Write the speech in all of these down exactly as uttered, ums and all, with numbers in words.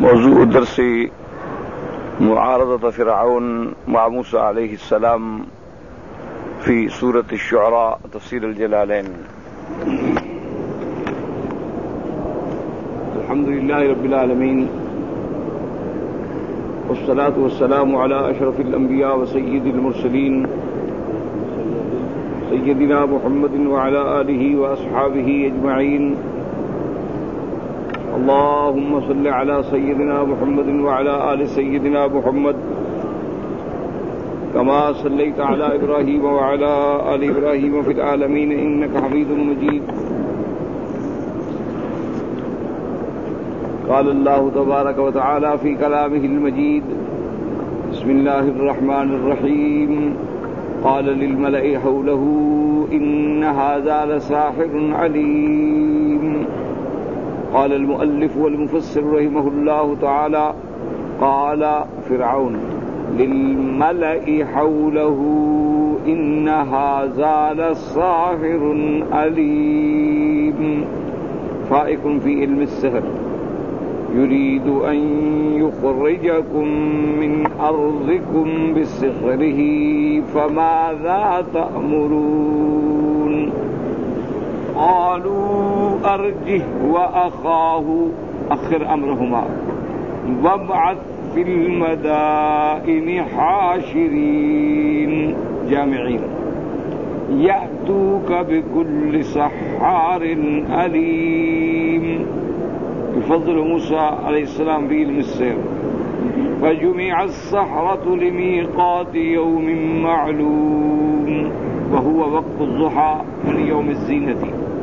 موضوع درس معارضة فرعون مع موسى عليه السلام في سورة الشعراء تفسير الجلالين. الحمد لله رب العالمين، والصلاة والسلام على أشرف الأنبياء وسيد المرسلين سيدنا محمد وعلى آله وأصحابه أجمعين. اللهم صل على سيدنا محمد وعلى آل سيدنا محمد كما صليت على إبراهيم وعلى آل إبراهيم في العالمين إنك حميد مجيد. قال الله تبارك وتعالى في كلامه المجيد: بسم الله الرحمن الرحيم. قال للملأ حوله إن هذا لساحر عليم. قال المؤلف والمفسر رحمه الله تعالى: قال فرعون للملأ حوله إن هذا لساحر عليم. فائق في علم السحر يريد أن يخرجكم من أرضكم بسحره فماذا تأمرون؟ قالوا أرجه وأخاه أخر أمرهما وابعث في المدائن حاشرين جامعين يأتوك بكل سحار عليم. يفضل موسى عليه السلام بعلم السحر، فجمع السحرة لميقات يوم معلوم وهو وقت الضحى من يوم الزينة.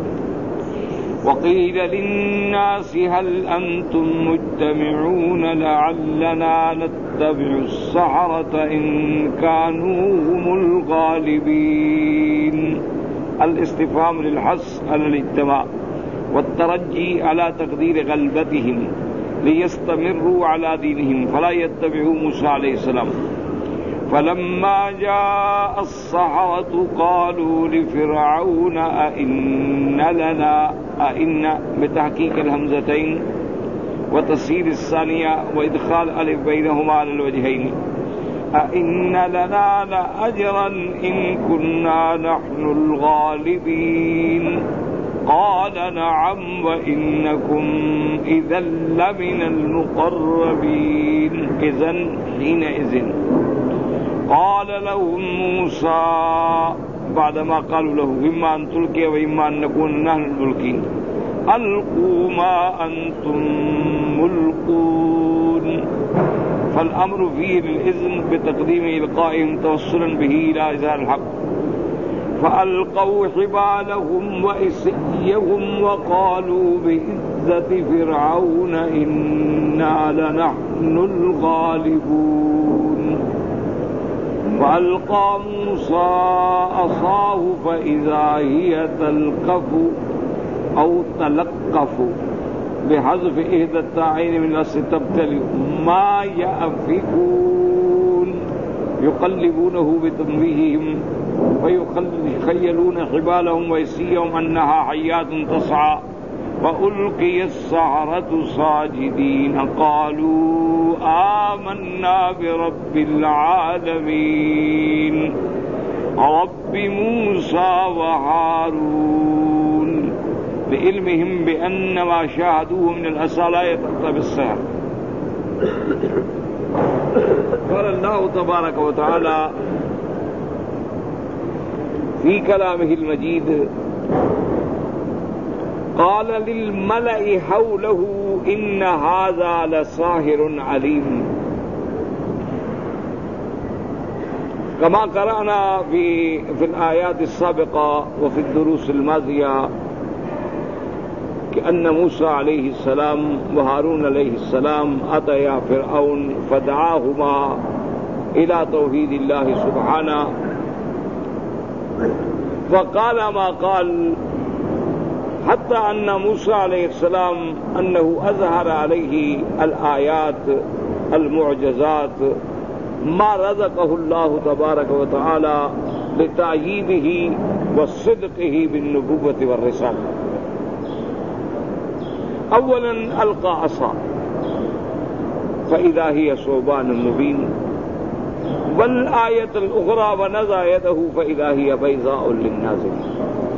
وقيل للناس هل أنتم مجتمعون لعلنا نتبع السحرة إن كانوا هم الغالبين. الاستفهام للحث على الاجتماع والترجي على تقدير غلبتهم ليستمروا على دينهم فلا يتبعوا موسى عليه السلام. فلما جاء السحرة قالوا لفرعون أئن لنا أئن بتحقيق الهمزتين وتسهيل الثانية وإدخال ألف بينهما على الوجهين: أئن لنا لأجرا إن كنا نحن الغالبين. قال نعم وإنكم إذا لمن المقربين. إذن حينئذ قال لهم موسى بعدما قالوا له إما أن تلقي وإما أن نكون نحن الملقين: ألقوا ما أنتم ملقون. فالأمر فيه للإذن بتقديم إلقائهم توصلا به إلى إظهار الحق. فألقوا حبالهم وإسيهم وقالوا بعزة فرعون إنا لنحن الغالبون. فألقى موسى عصاه فإذا هي تلقف أو تلقف بحذف إحدى التاءين من الأصل تبتلي ما يأفكون. يقلبونه بتنبيههم ويخيلون حبالهم ويسيهم أنها حيات تسعى. فألقي السحرة ساجدين قالوا آمنا برب العالمين رب موسى وهارون، لعلمهم بأن ما شاهدوه من الأسى لا يتقطع بالسحر. قال الله تبارك وتعالى في كلامه المجيد: قال للملأ حوله إن هذا لساحر عليم. كما قرأنا في في الآيات السابقة وفي الدروس الماضية كأن موسى عليه السلام وهارون عليه السلام أتيا فرعون فدعاهما إلى توحيد الله سبحانه، فقال ما قال، حتى أن موسى عليه السلام أنه أظهر عليه الآيات المعجزات ما رزقه الله تبارك وتعالى لتأييده وصدقه بالنبوة والرسالة. أولا ألقى عصا، फ़इज़ा हिय सोबान मुबीन वल आयतुल उख़रा व नज़अ यदहु फ़इज़ा हिय बैज़ाउ लिन्नाज़िरीन।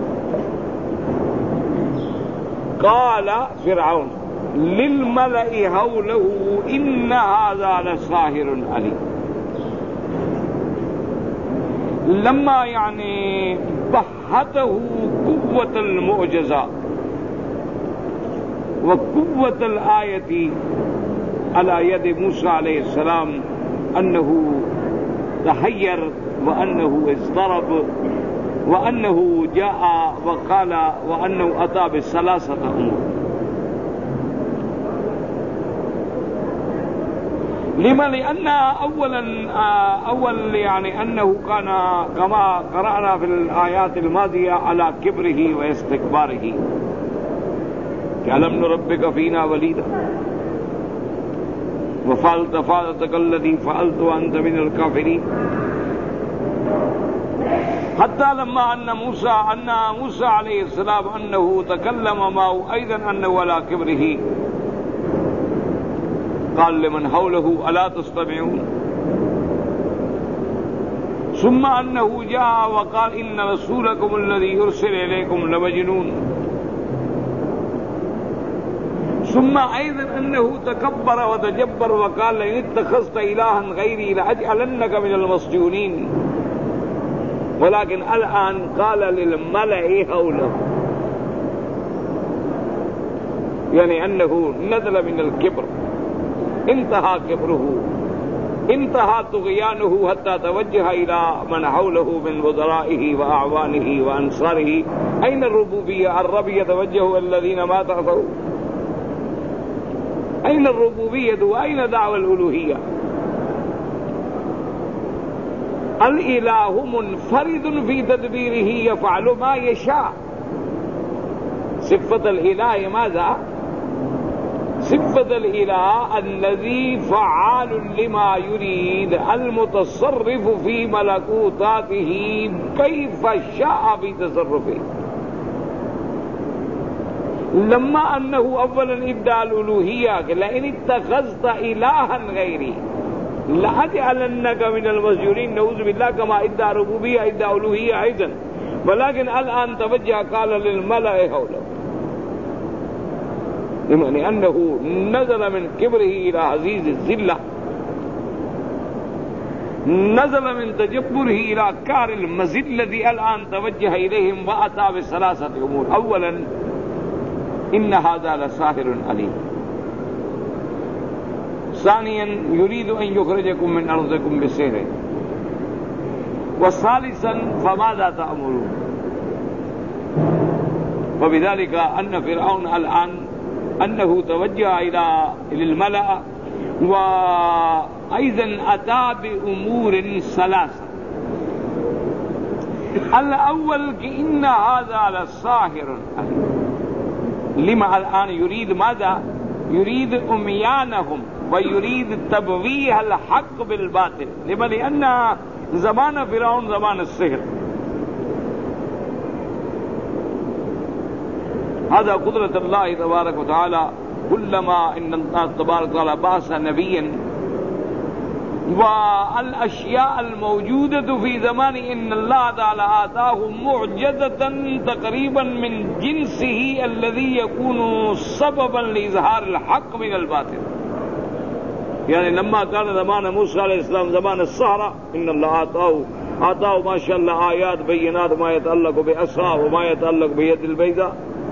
क़ाल फ़िरऔन लिलमलइ हौलहु इन्न हाज़ा लसाहिरुन अलीम। लम्मा यानी बहतहु कुव्वतल मुअजिज़ा व कुव्वतल आयती अला यद मूसा अलैहिस्सलाम अन्नहु तहय्यर व अन्नहु इज़्तरब व अन्नहु जाअ व क़ाल व अन्नहु अता बिसलासत उमूर। लिमा लिअन्ना अव्वलन अव्वल यानी अन्नहु काना कमा क़रअना फ़िल आयातिल माज़िया अला किब्रिही व इस्तिकबारिही कि अलम नुरब्बिक फ़ीना वलीदा व फ़अल्त फ़अलतक अल्लज़ी फ़अल्त व अंत मिनल काफ़िरीन। हत्ता लम्मा अन्न मूसा अन्ना मूसा अलैहिस्सलाम अन्नहु तकल्लम माहु अयज़न अन्नहु अला किब्रिही क़ाल लिमन हौलहु अला तस्तमिऊन सुम्मा अन्नहु जाअ व क़ाल इन्न रसूलकुम अल्लज़ी उरसिला इलैकुम लमजनून सुम्मा अयज़न अन्नहु तकब्बर व तजब्बर व क़ाल इन इत्तख़ज़्त इलाहन गैरी लअजअलन्नक मिनल मस्जूनीन वलाकिन अलआन क़ाल लिलमलइ हौलहु यानी अन्नहु नज़ल मिनल किब्र इंतहा किब्रुहु इंतहा तुग़यानुहु हत्ता तवज्जह इला मन हौलहु मिन वज़राइही व अअवानिही व अंसारिही अय्न अर्रुबूबिय्या अर्रब यतवज्जहु अल्लज़ीना मा तअफ़ऊ अय्न अर्रुबूबिय्यतु व अय्न दाअवल उलूहिय्या। अल इलाहु मुनफरिदुन फ़ी तदबीरिही यफ़अलु मा यशा। सिफ़्फ़तुल इलाह माज़ा सिफ़्फ़तुल इलाह अल्लज़ी फ़अालुन लिमा युरीद अल मुतसर्रिफ़ु फ़ी मलकूतातिही कैफ़ शाअ फ़ी तसर्रुफ़िही। लम्मा अन्नहु अव्वलन इद्दाअल उलूहिय्या कि लइन इत्तख़ज़्त इलाहन गैरी लअजअलन्नक मिनल मस्जूरीन नऊज़ु बिल्लाह कमा इद्दा रुबूबिय्या इद्दा उलूहिय्या अयज़न वलाकिन अलआन तवज्जह क़ाल लिलमलइ हौलहु यानी अन्नहु नज़ल मिन किब्रिही इला अज़ीज़ ज़िल्ला नज़ल मिन तजब्बुरिही इला कारिल मज़िल्लति अलआन तवज्जह इलैहिम व अता बिसलासति उमूर। अव्वलन इन्न हाज़ा लसाहिरुन अलीम। सानियन युरीदु अन युख़रिजकुम मिन अर्ज़िकुम बिसिहरिही व सालिसन फ़माज़ा तअमुरून। वबिज़ालिक अन्न फ़िरऔन अलआन अन्नहु तवज्जह इला लिलमलअ व अयज़न अता बिउमूरिन सलासा। अल अव्वल कि इन्न हाज़ा लसाहिरुन अलीम। लिमा अलआन युरीद माज़ा युरीद उम्यानहुम व युरीद तबवीहल हक़ बिल बातिल। लिमा लिअन्ना ज़मान फ़िरऔन ज़मान सिहर। हाज़ा क़ुदरत अल्लाह तबारक व तआला कुल्लमा इन्न अल्लाह तबारक व तआला बअस नबिय्यन व अल अशिया अल मौजूदतु फ़ी ज़मानी इन्न अल्लाह तआला आताहु मुअजिज़तन तक़रीबन मिन जिन्सिही अल्लज़ी यकूनु सबबन लिइज़हारिल हक़ मिनल बातिल। यानी लम्मा कान ज़मान मूसा अलैहिस्सलाम ज़मान सहरा इन्न अल्लाह आताहु आताहु माशाअल्लाह आयात बय्यिनात मा यतअल्लक़ु बिअस्सा व मा यतअल्लक़ु बियदिल बैज़ा।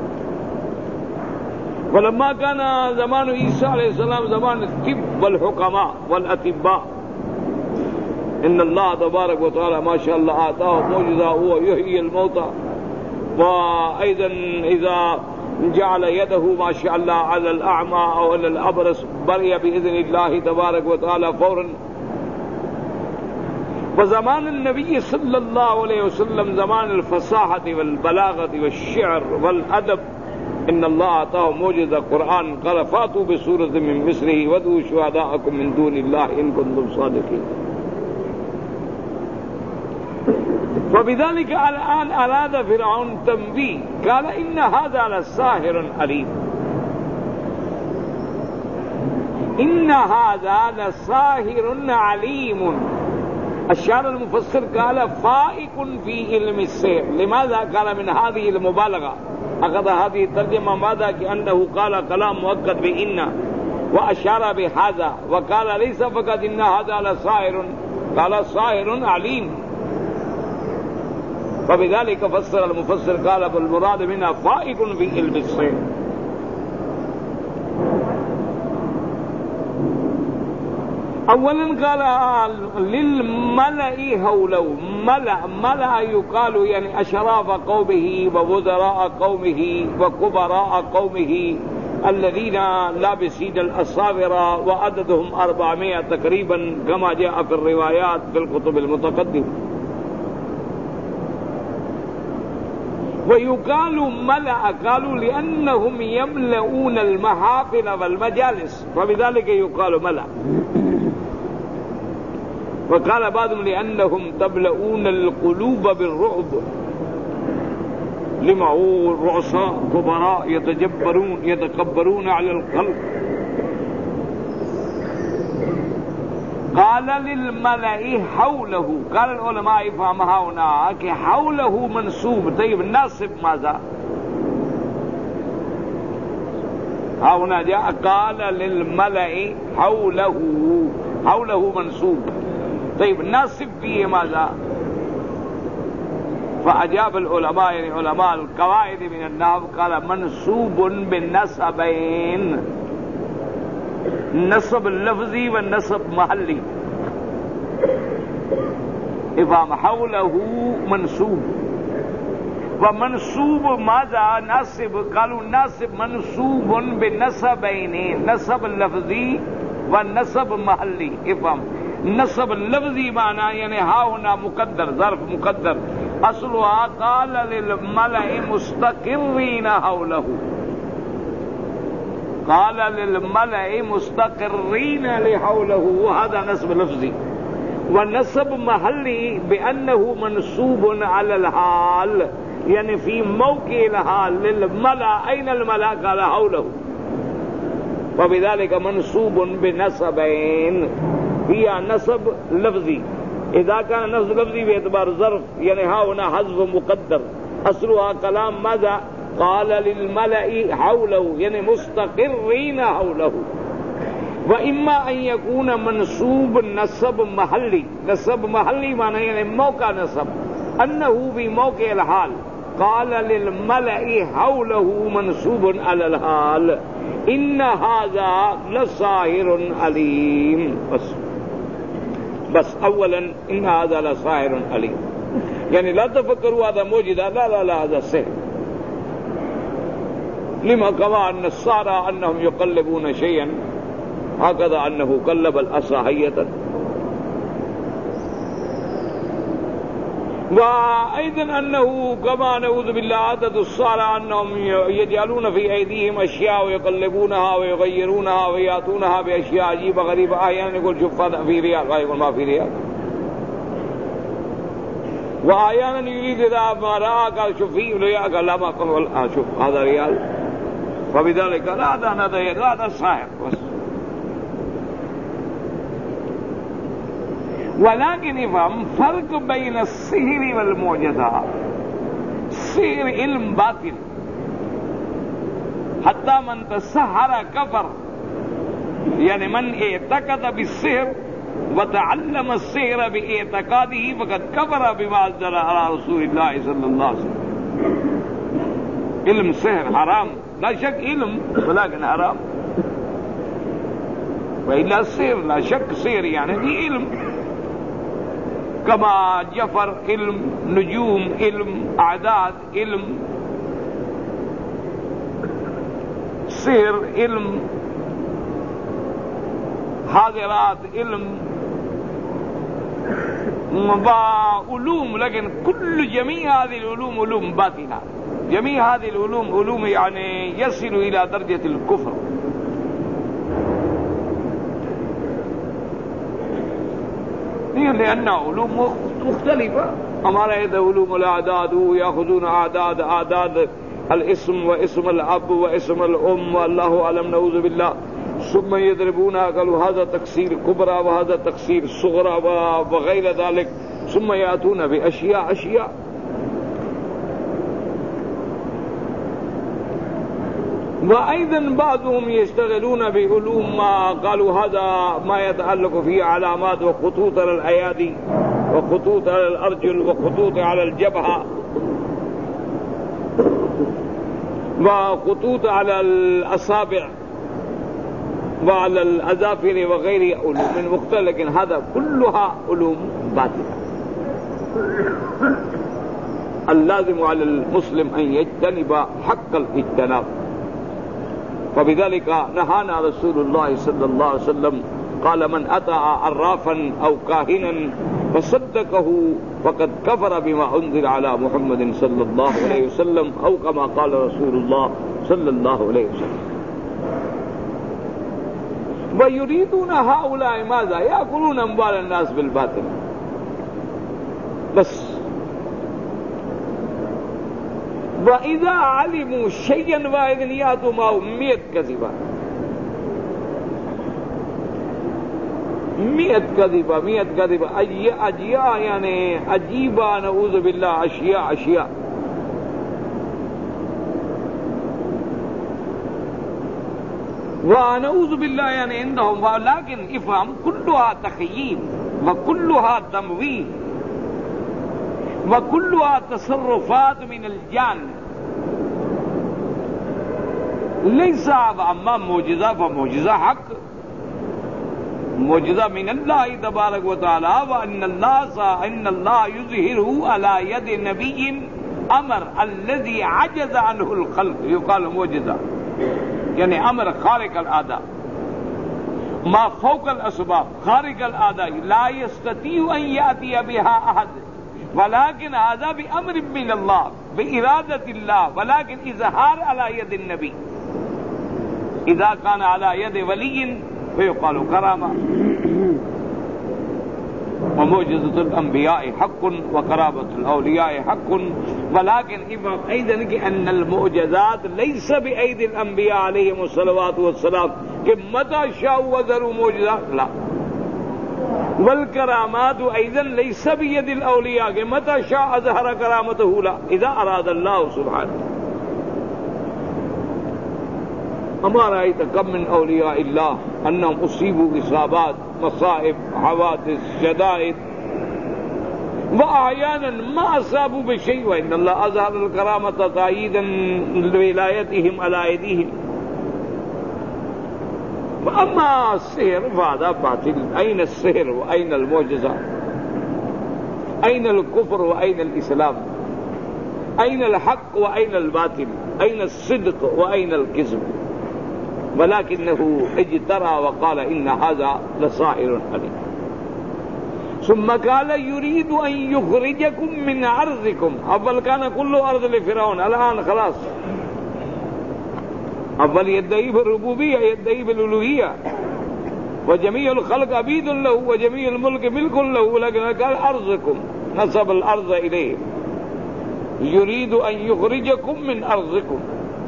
वलम्मा कान ज़मान ईसा अलैहिस्सलाम ज़मान तिब वल हुकमा वल अतिब्बा इन्न अल्लाह तबारक व तआला माशाअल्लाह आताहु मौजिज़ा हुवा युहयिल मौता व अयज़न इज़ा जअल यदहु माशाअल्लाह अलल अअमा औ अलल अबरस बरिया बिइज़्निल्लाह तबारक व तआला फौरन। व ज़मान नबी सल्लल्लाहु अलैहि वसल्लम ज़मान अल फसाहति वल बलागति वश्शिअर वल अदब इन्न अल्लाह आताहु मौजिज़ा कुरआन क़ाल फ़ातू बिसूरतिन मिन मिस्लिही वदऊ शुहदाअकुम मिन दूनिल्लाह इन कुंतुम सादिक़ीन। फबिज़ालिका अलआन अराद फ़िरऔन तंबीह क़ाल इन्न हाज़ा लसाहिरुन अलीम। إن هذا لساحر عليم. الشاعر المفسر قال فائق في علم السحر. لماذا قال من هذه المبالغة؟ أخذ هذه الترجمة ماذا؟ كأنه قال كلام مؤكد بإن وأشار بهذا، وقال ليس فقط إن هذا لساحر، قال ساحر عليم. فبذلك فسر المفسر قال بالمراد منها فائق في علم السحر. اولا قال للملأ حوله. ملأ ملأ يقال يعني اشراف قومه ووزراء قومه وكبراء قومه الذين لابسين الاصابر، وعددهم أربعمائة تقريبا كما جاء في الروايات في الكتب المتقدمة. ويقال ملأ قالوا لأنهم يملؤون المحافل والمجالس، فبذلك يقال ملأ. وقال بعضهم لأنهم تملؤون القلوب بالرعب، لمعوا رؤساء كبراء يتجبرون يتكبرون على الخلق. قال للملأ حوله. قال العلماء يفهمها هنا کہ حوله منصوب. طيب ناصب ماذا؟ هنا جاء قال للملأ حوله، حوله منصوب. طيب ناصب فيه ماذا؟ فأجاب العلماء يعني علماء القواعد من النحو قال منصوب بالنسبين، نصب اللفظي والنصب محلي. إفهام حوله منصوب. ومنصوب ماذا؟ ناصب. قالوا ناصب منصوب بالنسبين، نصب اللفظي والنصب محلي. إفهام نصب اللفظي معنى يعني ها هنا مقدر، ظرف مقدر. أصلها قال للملأ مستقرين حوله، قال للملأ مستقرين لحوله، وهذا نصب لفظي. والنصب محلي بأنه منصوب على الحال، يعني في موقع الحال. للملأ أين الملأ؟ قال حوله، وبذلك منصوب بنصبين. هي نصب لفظي. إذا كان نصب لفظي باعتبار ظرف يعني ها هنا حذف مقدر. أصلها كلام ماذا؟ قال للملأ حوله يعني مستقرين حوله. وإما أن يكون منصوب نصب محلي. نصب محلي معنى يعني موقع نصب، أنه في موقع الحال. قال للملأ حوله منصوب على الحال. إن هذا لساحر عليم. بس بس أولا إن هذا لساحر عليم، يعني لا تفكروا هذا موجودة، لا لا لا هذا سحر. لما كما أن السحرة أنهم يقلبون شيئا، هكذا أنه قلب العصا حية. وأيضا أنه كما نعوذ بالله عادة السحرة أنهم يجعلون في أيديهم أشياء ويقلبونها ويغيرونها ويأتونها بأشياء عجيبة غريبة. أحيانا يقول شوف هذا في ريال، ويقول ما في ريال. وأحيانا يريد إذا ما رأى قال شوف فيه ريال، قال لا ما قال شوف هذا ريال. فبذلك لا هذا هذا هذا ساحر بس. ولكن يفهم فرق بين السحر والمعجزات. السحر علم باطل، حتى من تسحر كفر، يعني من اعتقد بالسحر وتعلم السحر باعتقاده فقد كفر بما أنزل على رسول الله صلى الله عليه وسلم. علم السحر حرام لا شك، علم ولكن حرام. وإلا السحر لا شك سحر يعني في علم، كما جفر علم، نجوم علم، أعداد علم، سحر علم، حاضرات علم، وعلوم. لكن كل جميع هذه العلوم علوم باطنة. جميع هذه العلوم علوم يعني يصل إلى درجة الكفر. لأنها علوم مختلفة. हमारा ये علوم الأعداد يأخذون أعداد أعداد الاسم واسم الأب واسم الأم والله أعلم نعوذ بالله. सुम्मा यदरिबूना क़ालू हाज़ा तक़सीर कुबरा व हाज़ा तक़सीर सुग़रा व गैर ज़ालिक सुम्मा यातूना बि अशिया अशिया। व अयज़न बाज़ुहुम यश्तग़िलूना बिउलूम मा क़ालू हाज़ा मा यतअल्लक़ु फ़ी अलामात व ख़ुतूत अलल अयादी व ख़ुतूत अलल अर्जुल व ख़ुतूत अलल जबहा व ख़ुतूत अलल असाबिअ व अलल अज़ाफ़िर व गैरिहा उलूम मुख़्तलिफ़, लेकिन हाज़ा कुल्लुहा उलूम बातिला। अल्लाज़िमु अलल मुस्लिम अन यज्तनिबा हक़्क़ल इज्तिनाब। फबिज़ालिका नहाना रसूलुल्लाह सल्लल्लाहु अलैहि वसल्लम क़ाल मन अता अर्राफ़न औ काहिनन फसद्दक़हु फ़क़द कफ़र बिमा उन्ज़िला अला मुहम्मदिन सल्लल्लाहु अलैहि वसल्लम औ कमा क़ाल रसूलुल्लाह सल्लल्लाहु अलैहि वसल्लम। व युरीदून हाउलाए माज़ा याकुलून अम्वाल अन्नास बिल बातिल। बस व इज़ा अलिमू शय्यन वाहिदन यातू माहु मियत कज़िबा मियत कज़िबा मियत कज़िबा अजिया अजिया यानी अजीबा नऊज़ु बिल्लाह अशिया अशिया। व नऊज़ु बिल्लाह यानी इंदहुम वलाकिन इफ़हम कुल्लुहा तख़यील व कुल्लुहा तमवीह व कुल्लुहा तसर्रुफ़ात मिनल जान लैसा अम्मा मोजिज़ा व मोजिज़ा हक़ मोजिज़ा मिनल्लाह तबारक व तआला व अन्नल्लाह अन्नल्लाह युज़हिरुहु अला यदि नबिय्यिन अमर अल्लज़ी अजज़ अन्हुल ख़ल्क़ युक़ाल मोजिज़ा यानी अमर ख़ारिक़ल आदा मा फ़ौक़ल असबाब ख़ारिक़ल आदा ला यस्ततीउ अन यातिय बिहा अहद वलाकिन हाज़ा बिअम्रिन मिनल्लाह बिइरादतिल्लाह वलाकिन इज़हार अला यदिन नबी इज़ा कान अला यदि वलिय्यिन फयुक़ालु करामा व मुअजिज़तुल अंबियाए हक़्क़ुन व करामतुल औलियाए हक़्क़ुन वलाकिन इफ़हम अयज़न कि अन्नल मुअजिज़ात लैसा बिअयदिल अंबिया अलैहिमुस सलवातु वस्सलाम कि मता शाअ वज़रू मुअजिज़ात ला वल करामात अयज़न लैसा बियदिल औलिया के मता शाअ अज़हर करामतहु ला इज़ा अरादल्लाहु सुब्हानहु। हमारा कम मिन औलिया इल्लाह अन्नहुम उसीबू इसाबात मसाइब हवादिस शदाइद व अहयानन मा असाबू बिशै व इन्नल्लाह अज़हरल करामत तायीदन लिविलायतिहिम अला अयदीहिम व अम्मा सिहर फ़हाज़ा बातिल। अयन अस्सिहर व अयन अलमुअजिज़ा अयन अलकुफ़्र व अयन अलिस्लाम अयन अलहक़्क़ व अयन अलबातिल अयन अस्सिद्क़ व अयन अलकिज़्ब वलाकिन्नहु इज्तरा व क़ाल इन्न हाज़ा लसाहिरुन अलीम। सुम्मा क़ाल युरीदु अन युख़रिजकुम मिन अर्ज़िकुम अव्वल कान कुल्लु अर्ज़ लिफ़िरऔन अलआन ख़लास अव्वल यद्दई बिर्रुबूबिय्या यद्दई बिलुलूहिय्या व जमीउल ख़ल्क़ अबीदुन लहू व जमीउल मुल्क मिल्कुन लहू लेकिन क़ाल अर्ज़कुम नसबल अर्ज़ इलैहि युरीदु अन युख़रिजकुम मिन अर्ज़िकुम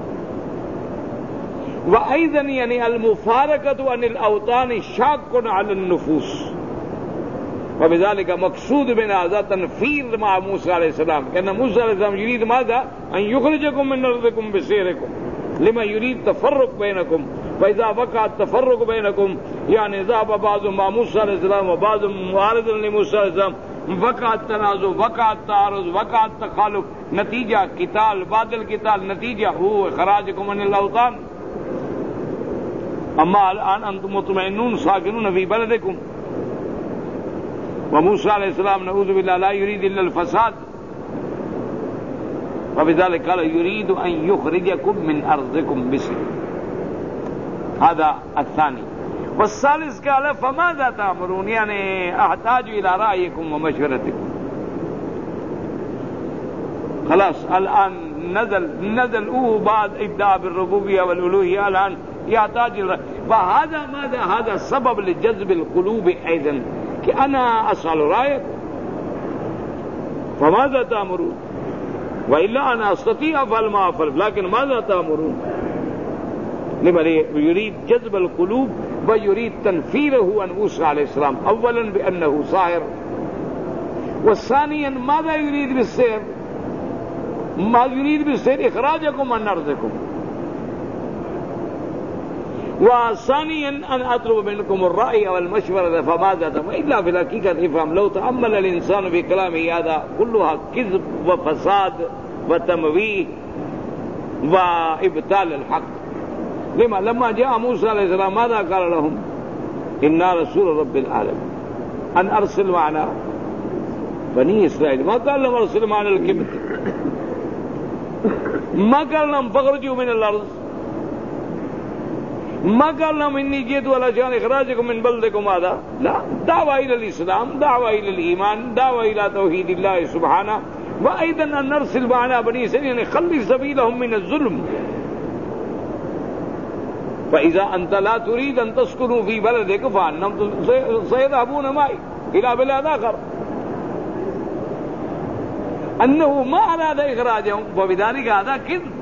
व अयज़न यानी अल मुफ़ारक़तु अनिल अवतान शाक़्क़ुन अलन नुफ़ूस व बिज़ालिका मक़सूद बिन हाज़ा तनफ़ीर मा मूसा अलैहिस्सलाम कहना मूसा अलैहिस्सलाम युरीद माज़ा अन युख़रिजकुम मिन अर्ज़िकुम बिसिहरिकुम लिमा युरीद तफ़र्रुक़ बैनकुम व इज़ा वक़अ तफ़र्रुक़ बैनकुम यानी ज़हब बाज़ु मा मूसा अलैहिस्सलाम व बाज़ु मुआरिज़ुन लिमूसा अलैहिस्सलाम वक़अ तनाज़ु वक़अ तारुज़ वक़अ तख़ालुफ़ नतीजा क़िताल बादिल क़िताल नतीजा हुव इख़राजुकुम अनिल अवतान अम्मा अलआन अंतुम मुतमइन्नून साकिनून फ़ी बलदिकुम व मूसा अलैहिस्सलाम नऊज़ु बिल्लाह ला युरीदु इल्लल फ़साद व बिज़ालिका क़ाल युरीदु अन युख़रिजकुम मिन अर्ज़िकुम बिसिहरिही हाज़ा अस्सानी वस्सालिस क़ाल फ़माज़ा तअमुरून यानी अहताजु इला रायिकुम व मशवरतिकुम। खलास अलआन नज़ल नज़ल ऊ बाद इब्दा बिर्रुबूबिय्या वल उलूहिय्या अलआन यहताज वहाज़ा माज़ा हाज़ा सबब लिजज़्बिल क़ुलूब अयज़न कि अना असअलु रायकुम फ़माज़ा तअमुरून व इल्ला अना अस्तती अफ़अल मा अफ़अल लेकिन माज़ा तअमुरून लिमन युरीद जज़्ब अल-क़ुलूब व युरीद तनफ़ीरहु अन मूसा अलैहिस्सलाम अव्वलन बिअन्नहु साहिर व सानियन माज़ा युरीद बिस्सिहर मा युरीद बिस्सिहर इख़राजकुम अन अर्ज़िकुम व सानियन अन अतलुब मिनकुम अर्राय वल मशवरत फमाज़ा तम इल्ला फिल हक़ीक़त इफ़हम लौ तअम्मल अल इंसानु बि कलामिही हाज़ा कुल्लुहा किज़्ब व फ़साद व तमवीह व इब्ताल अल हक़ लिमा लम्मा जाअ मूसा अलैहिस्सलाम माज़ा क़ाल लहुम इन्ना रसूल रब्बिल आलमीन अन अरसिल मअना बनी इस्राईल मा क़ाल लहुम अरसिल मअना अल किब्त मा क़ाल लहुम फ़ख़रुजू मिनल अर्ज़ मा क़ाल लहुम इन्नी जीतु अला शान इख़राजिकुम मिन बलदिकुम हाज़ा ला दावा इलल इस्लाम दावा इलल ईमान दावा इला तौहीदिल्लाह सुब्हानहु व अयदन अन नरसिल मअना बनी इस्राईल खल्ली सबीलहुम मिन अज़-ज़ुल्म फ़इज़ा अंत ला तुरीद अन तस्कुनू फ़ी बलदिक फ़अन्नहुम सयज़हबून माई इला बिलाद आख़र अन्नहु मा अराद इख़राजहुम फ़बिज़ालिक हाज़ा किज़्ब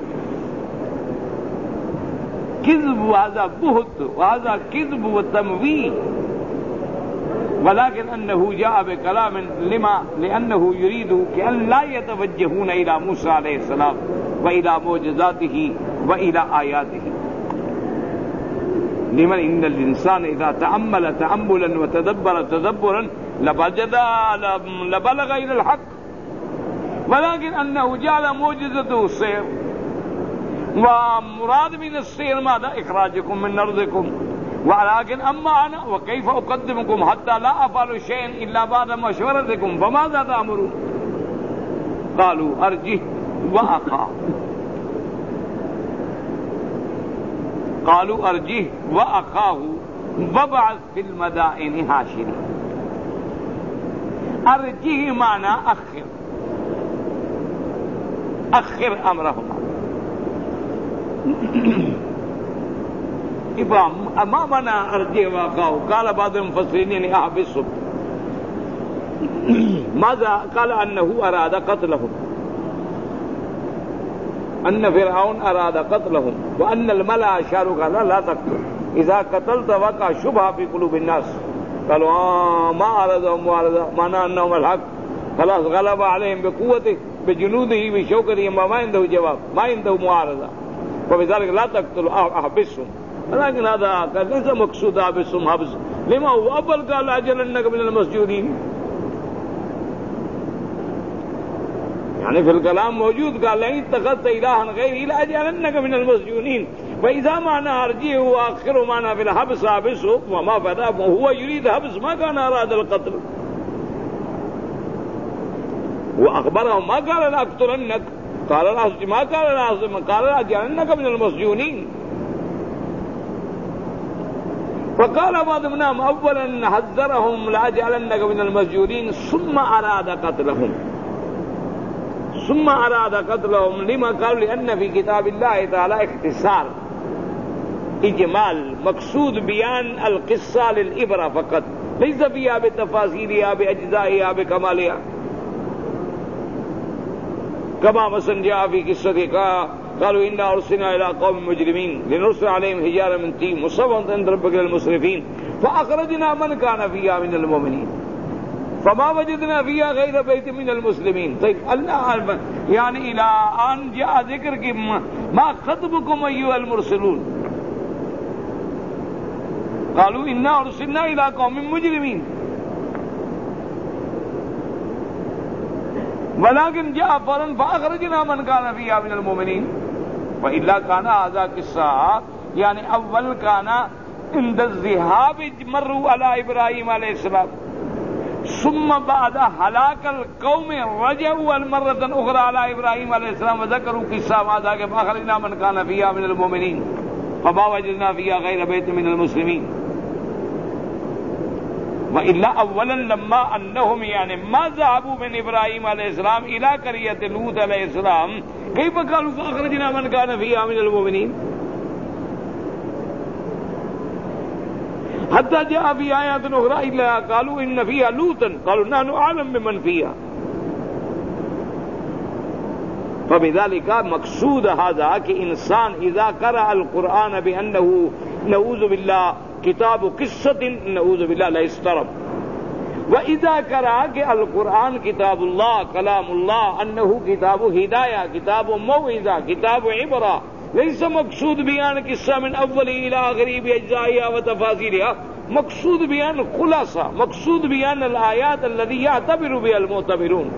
किज़्ब व हाज़ा बुहत व हाज़ा किज़्ब व तमवीह वलाकिन अन्नहु जाअ बिकलामिन लिमा लिअन्नहु युरीदु कि अन ला यतवज्जहून इला मूसा अलैहिस्सलाम व इला मुअजिज़ातिही व इला आयातिही लिमन इन्नल इंसान इज़ा तअम्मल तअम्मुलन व तदब्बर तदब्बुरन लबजदा लबलग इलल हक़ वलाकिन अन्नहु जअल मुअजिज़तहु सिहर व मुराद मिन अस्सिहर माज़ा इख़राजुकुम मिन अर्ज़िकुम वलाकिन अम्मा अना व कैफ़ उक़द्दिमुकुम हत्ता ला अफ़अलु शैअन इल्ला बअद मशवरतिकुम फ़माज़ा तअमुरून क़ालू अर्जिह व अख़ाहु क़ालू अर्जिह व अख़ाहु वबअस फ़िल मदाइनि हाशिरीन अर्जिह माना अख़िर अख़िर अमरहुमा इफ़हम मा मना अर्जिह व अख़ाहु क़ाल बअदुल मुफ़स्सिरीन अहबिसहुम माज़ा क़ाल अन्नहु अराद क़त्लहुम अन्न फ़िरऔन अराद क़त्लहुम व अन्नल मलअ अशारू क़ाला ला तक़तुल इज़ा क़तलत वक़अ शुबहा फ़ी क़ुलूबिन नास क़ालू मा अरदहुम मुआरज़ा माना अन्नहुम अल हक़ ख़लास ग़लबा अलैहिम बिक़ुव्वतिही बिजुनूदिही बिशौकतिही मा इंदहु जवाब मा इंदहु मुआरज़ा फ़बिज़ालिक ला तक़तुल अहबिसहुम वलाकिन हाज़ा लैस मक़सूद अहबिसहुम हब्स लिमा हुवा अव्वल क़ाल लअजअलन्नक मिनल मस्जूरीन यानी फिल कलाम मौजूद का लइन तख़ज़्त इलाहन गैरी लअजअलन्नक मिनल मस्जूनीन फ़इज़ा माना अर्जिह व आख़िरु माना फिल हब्स हब्सहु व मा फ़दा हुवा युरीद हब्स मा कान अराद अल क़त्ल व अख़बरहुम मा क़ाल लअक़्तुलन्नक क़ाल मा क़ाल क़ाल लअजअलन्नक मिनल मस्जूनीन फ़क़ाल बअदुहुम अव्वलन हज़्ज़रहुम लअजअलन्नक मिनल मस्जूनीन सुम्मा अराद क़त्लहुम सुम्मा अराद क़त्लहुम लिमा क़ालू लिअन्न फ़ी किताबिल्लाहि तआला इख़्तिसार इजमाल मक़सूद बयान अल क़िस्सा लिल इबरा फ़क़त लैस फ़ीहा बितफ़ासीलिहा बिअज्ज़ाइहा बिकमालिहा कमा मसलन जाअ फ़ी क़िस्सति क़ालू इन्ना उरसिलना इला क़ौमिन मुजरिमीन लिनुरसिला अलैहिम हिजारतम मिन तीन मुसव्वमतन इंद रब्बिका लिल मुस्रिफ़ीन फ़अख़रजना मन कान फ़ीहा मिनल मुमिनीन फमा वजदना फ़ीहा गैर बैतिन मिनल मुस्लिमीन अल्लाह यानी इला अन जाअ ज़िक्र की मा ख़त्बुकुम अय्युहल मुरसलून क़ालू इन्ना उरसिलना इला क़ौमिन मुजरिमीन वलाकिन जाअ फ़ौरन फ़अख़रजना मन कान फ़ीहा मिनल मुमिनीन व इल्ला काना हाज़ा क़िस्सा यानी अव्वल काना इंद ज़िहाब मर्रू अला इब्राहीम अलैहिस्सलाम सुम्मा बाद हलाकल कौम रजऊ अल मर्रतन उखरा अला इब्राहीम अलैहिस्सलाम व ज़करू क़िस्सा माज़ा के फ़अख़रजना मन कान फ़ीहा मिनल मुमिनीन फमा वजदना फ़ीहा गैर बैतिन मिनल मुस्लिमीन व इल्ला अव्वलन लम्मा अन्नहुम यानी मा ज़हबू मिन इब्राहीम अलैहिस्सलाम इला क़रियत लूत अलैहिस्सलाम कैफ़ क़ालू फ़अख़रजना मन कान फ़ीहा मिनल मुमिनीन हत्ता जाअ फ़ी आयातिन उख़रा इल्ला क़ालू इन्न फ़ीहा लूतन क़ालू नहनु अअलम बिमन फ़ीहा फबिज़ालिका मकसूद हाज़ा कि इंसान इज़ा क़रा अल कुरान बिअन्नहु नऊज़ु बिल्लाह किताब क़िस्सतिन नऊज़ु बिल्लाह लइस्तरब व इज़ा क़रा कि अल कुरान किताबुल्लाह कलामुल्लाह अन्नहु किताबु हिदाया किताबु मौइज़ा किताबु इबरा लैस मकसूद बयान किस्सा मिन अव्वली इला आखिरी बिअज्ज़ाइहा व तफासीलिहा मकसूद बयान खुलासा मकसूद बयान अल आयात अल्लज़ी यअतबिरु बिहल मुअतबिरून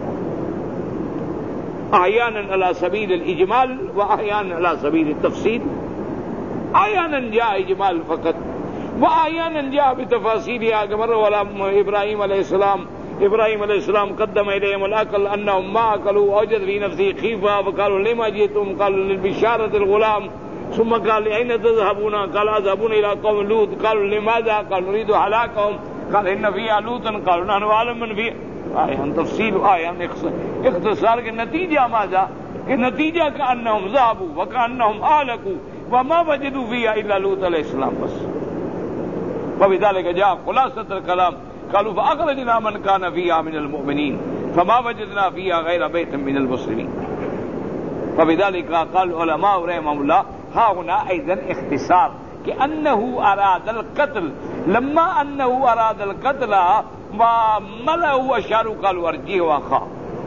अहयानन अला सबील अल इजमाल व अहयानन अला सबील अल तफसील अहयानन जा इजमाल फकत व अहयानन जा बितफासीलिहा कमर वला इब्राहीम अलैहिस्सलाम इब्राहीम अलैहिस्सलाम कद्दम इलैहिम अल अक़ल अन्नहुम मा अक़लू औजद फी नफ्सी खीफ़ा व क़ालू लिमा जिअतुम क़ालू लिबिशारत अल गुलाम सुम्मा क़ाल ऐन तज़हबूना क़ाल अज़हबूना इला क़ौम लूत क़ालू लिमाज़ा क़ाल नुरीदु हलाकहुम क़ाल इन्न फ़ीहा लूतन क़ालू नहनु अअलमु मन फ़ीहा आयान तफसील आयान इख्तिसार के नतीजा माज़ा कि नतीजा का अन्नहुम ज़हबू व कअन्नहुम आलकू व मा वजदू फ़ीहा इल्ला लूत अलैहिस्सलाम बस फबिज़ालिका जा खुलासतुल कलाम क़ालू फ़अख़रजना मन कान फ़ीहा मिनल मुअमिनीन फ़मा वजदना फ़ीहा गैर बैतिन मिनल मुस्लिमीन फबिज़ालिका क़ाल उलमा रहमहुल्लाह हाहुना अयज़न इख्तिसार कि अन्नहु अरादल क़त्ल लम्मा अन्नहु अरादल क़त्ल व मलहु अशारू क़ालू अर्जिह व अख़ाह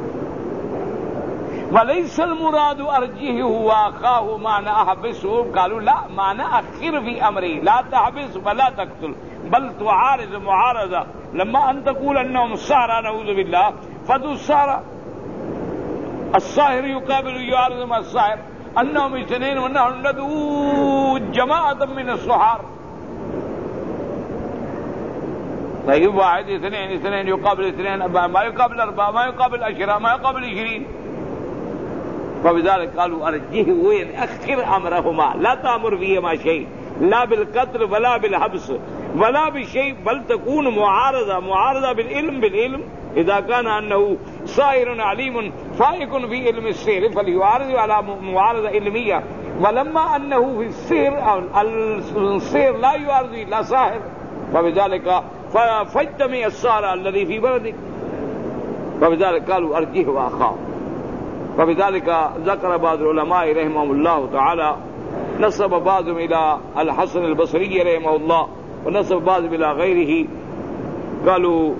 वलैसल मुरादु अर्जिह व अख़ाहु माना अहबिसहु क़ालू ला माना अख़िर फ़ी अमरी ला तहबिस वला तक़्तुल बल तुआरिज़ मुआरज़ा लम्मा अन तक़ूल अन्नहुम सहरा नऊज़ु बिल्लाह फदु सहरा अस्साहिर युक़ाबिलु युआरिज़ु मस्साहिर अन्नहुम इस्नैन व नहनु नदऊ जमाअतम मिन अस्सहार طيب واحد اثنين اثنين يقابل اثنين ما يقابل أربعة ما يقابل عشرة ما يقابل عشرين فبذلك قالوا أرجه وين أخر أمرهما لا تأمر فيهما شيء لا بالقتل ولا بالحبس ولا بشيء بل تكون معارضة معارضة بالعلم بالعلم إذا كان أنه صائر عليم فائق في علم السير فليعارض على معارضة علمية ولما أنه في السير السير لا يعارض إلا صاهر فبذلك فاجتمع السارة الذي في بلدك فبذلك قالوا أرجه وأخاه فبذلك ذكر بعض العلماء رحمهم الله تعالى نسب بعضهم إلى الحسن البصري رحمه الله ونسب بعضهم إلى غيره قالوا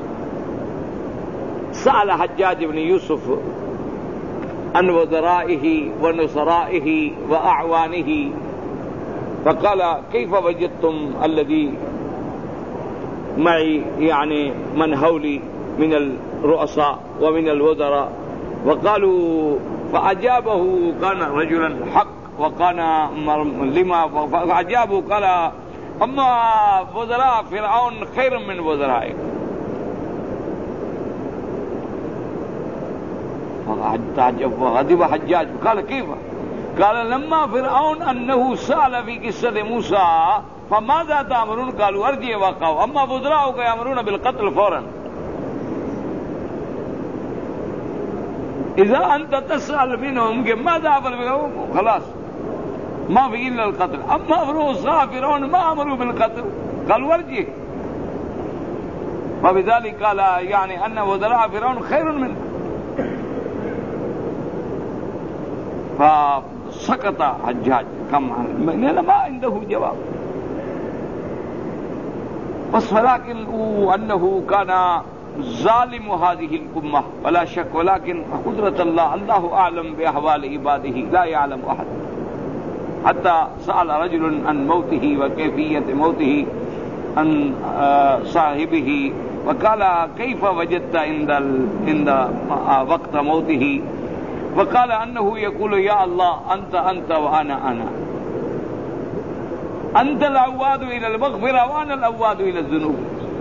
سأل حجاج بن يوسف عن وزرائه ونصرائه وأعوانه فقال كيف وجدتم الذي معي يعني من حولي من الرؤساء ومن الوزراء وقالوا فأجابه كان رجلا حق وكان لما فأجابه قال أما وزراء فرعون خير من وزرائك فغضب حجاج قال كيف قال لما فرعون أنه سأل في قصة موسى فماذا تأمرون قالوا أرجه وأخاه أما وزراءك يأمرون بالقتل فورا إذا أنت تسأل منهم ماذا أفعل بهم خلاص ما في إلا القتل أما رؤساء فرعون ما أمروا بالقتل قالوا أرجه وبذلك قال يعني أن وزراء فرعون خير منه فسكت حجاج كم ما عنده جواب بس ولكن أنه كان ظالم هذه الأمة ولا شك ولكن قدرة الله الله أعلم بأحوال عباده لا يعلم أحد حتى سأل رجل عن موته وكيفية موته عن صاحبه وقال كيف وجدت عند عند وقت موته وقال أنه يقول يا الله أنت أنت وأنا أنا أنت العواد إلى المغفرة وأنا العواد إلى الذنوب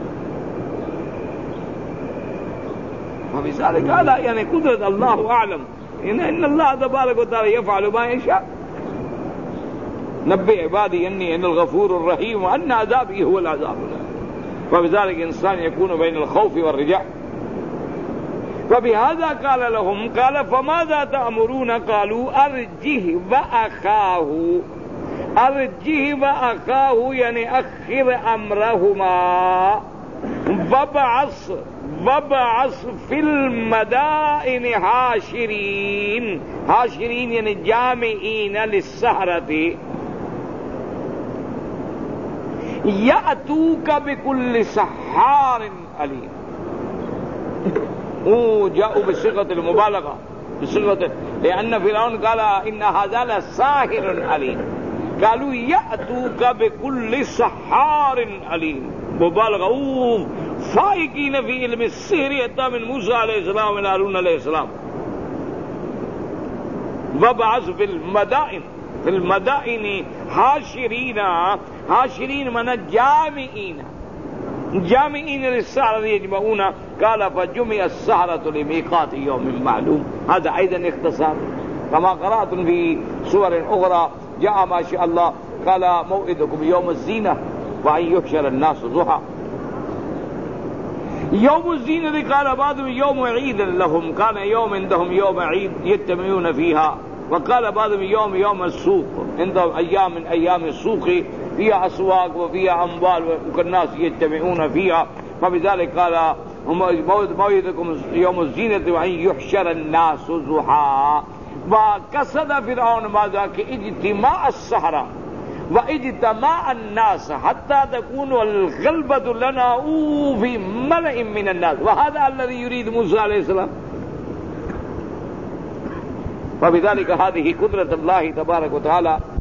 وبذلك قال يعني قدرة الله أعلم إن, إن الله تبارك وتعالى يفعل ما يشاء نبئ عبادي أني أنا الغفور الرحيم وأن عذابي هو العذاب وبذلك إنسان يكون بين الخوف والرجاء وبهذا قال لهم قال فماذا تأمرون قالوا أرجه وأخاه أرجه وأخاه يعني أخر أمرهما वबअस वबअस फिल मदाइन हाशिरीन, हाशिरीन यानी जामिईन लिस्सहरति यातूका बिकुल्लि सहारिन अलीम। ओ जाऊ बिसिगतिल मुबालगा बिसिगतिल लिअन्न फिरौन क़ाला इन्न हाज़ा लसाहिरुन अलीम, क़ालू यातूका बिकुल्लि सहारिन अलीम। मुबालगा ओ फाइकीन फी इल्मि सिहरि हत्ता मिन मूसा अलैहिस्सलाम व हारून अलैहिस्सलाम। वबअस फिल मदाइन फिल मदाइनि हाशिरीना, हाशिरीन माना जामिईना, जामिईन लिस्सहरति यजमऊना क़ाल फजुमिअ अस्सहरतु लिमीक़ाति यौमिन मालूम। हाज़ा अयदन इख्तिसार कमा क़रअतुम फी सूवर उख़रा जाअ मा शा अल्लाह क़ाल मौइदुकुम यौमुज़्ज़ीना व अन युहशर अन्नासु ज़ुहा। यौमुज़्ज़ीनति क़ाल बादुहुम यौम ईद लहुम कान यौम इंदहुम यौम ईद यज्तमिऊन फ़ीहा वक़ाल बादुहुम यौम यौम अस्सूक़ इंदहुम अय्याम मिन अय्याम अस्सूक़ फ़ीहा अस्वाक़ व फ़ीहा अम्वाल व अन्नास यज्तमिऊन फ़ीहा फ़बिज़ालिका क़ाल मौइदुकुम यौमुज़्ज़ीनति व अन युहशर अन्नासु ज़ुहा। व क़सद फ़िरऔन माज़ा कि इज्तिमाअ अस्सहरा व इज्तिमाअ अन्नास हत्ता तकूनु अल-ग़लबतु लना फ़ी मलइम मिन अन्नास व हाज़ा अल्लज़ी युरीदु मूसा अलैहिस्सलाम। फ़बिज़ालिका हाज़िही क़ुद्रतुल्लाहि तबारक व तआला